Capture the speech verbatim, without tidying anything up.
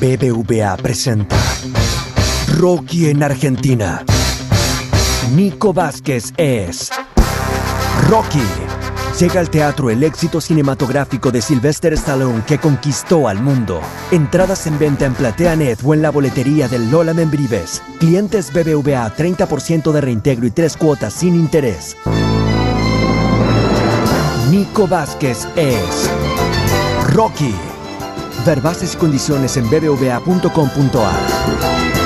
B B V A presenta Rocky en Argentina. Nico Vázquez es Rocky. Llega al teatro el éxito cinematográfico de Sylvester Stallone que conquistó al mundo. Entradas en venta en PlateaNet o en la boletería del Lola Membrives. Clientes B B V A treinta por ciento de reintegro y tres cuotas sin interés. Nico Vázquez es Rocky. Ver bases y condiciones en b b v a punto com punto a r.